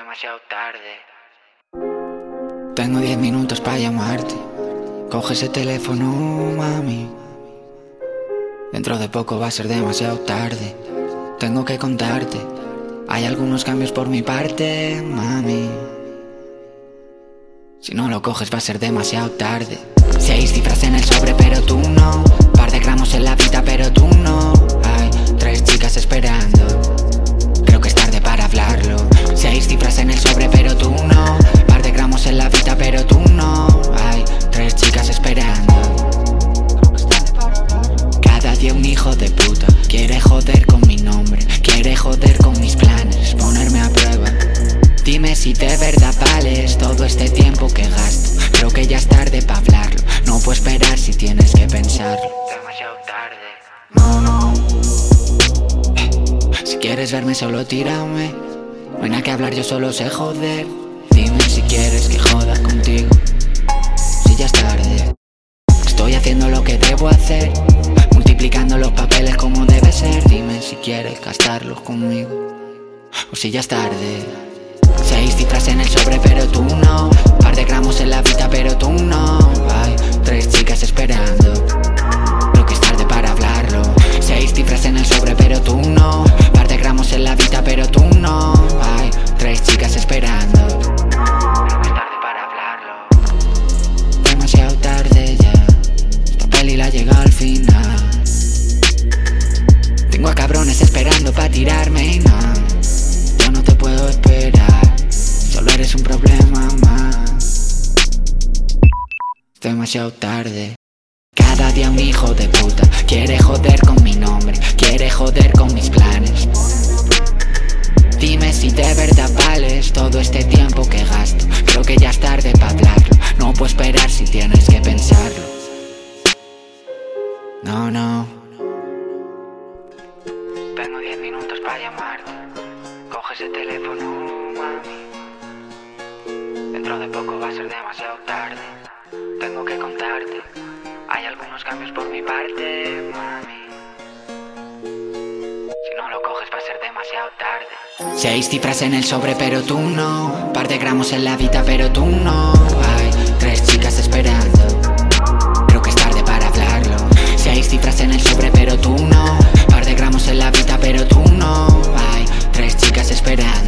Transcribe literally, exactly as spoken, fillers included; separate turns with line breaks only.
demasiado tarde.
Tengo diez minutos para llamarte. Coge ese teléfono, mami. Dentro de poco va a ser demasiado tarde. Tengo que contarte. Hay algunos cambios por mi parte, mami. Si no lo coges va a ser demasiado tarde. Seis cifras en el sobre pero tú no. Par de gramos en la vida pero tú no. Hay tres chicas esperando. Creo que es tarde para hablarlo. Seis cifras en el sobre pero tú no. Par de gramos en la vida pero tú no. Hay tres chicas esperando. Cada día un hijo de puta quiere joder con mi nombre, quiere joder con mis planes, ponerme a prueba. Dime si de verdad vales todo este tiempo que gasto. Creo que ya es tarde para hablarlo. No puedo esperar si tienes que pensarlo.
Demasiado tarde.
No, no. Si quieres verme solo tírame. No hay nada que hablar, yo solo sé joder. Dime si quieres que joda contigo. Si ya es tarde. Estoy haciendo lo que debo hacer, multiplicando los papeles como debe ser. Dime si quieres gastarlos conmigo o si ya es tarde. Seis cifras en el sobre pero tú no. Par de gramos en la vida pero tú no. Hay tres chicas esperando. Creo que es tarde para hablarlo. Seis cifras en el sobre pero tú no. Par de gramos en la vida pero tú no. Hay tres chicas esperando.
Creo que es tarde para hablarlo.
Demasiado tarde ya. Esta peli la llega al final. Tengo a cabrones esperando pa' tirarme y no. Yo no te puedo esperar. Solo eres un problema más. Es demasiado tarde. Cada día un hijo de puta quiere joder con mi nombre, quiere joder con mis planes. Dime si de verdad vales todo este tiempo que gasto. Creo que ya es tarde para hablarlo. No puedo esperar si tienes que pensarlo. No, no.
Tengo diez minutos para llamarte. Coge ese teléfono, mami. Dentro de poco va a ser demasiado tarde. Tengo que contarte. Hay algunos cambios por mi parte, mami. Si no lo coges va a ser demasiado tarde.
Seis cifras en el sobre pero tú no. Par de gramos en la vida pero tú no. Hay tres chicas esperando. Creo que es tarde para hablarlo. Seis cifras en el sobre pero tú no. Par de gramos en la vida pero tú no. Hay tres chicas esperando.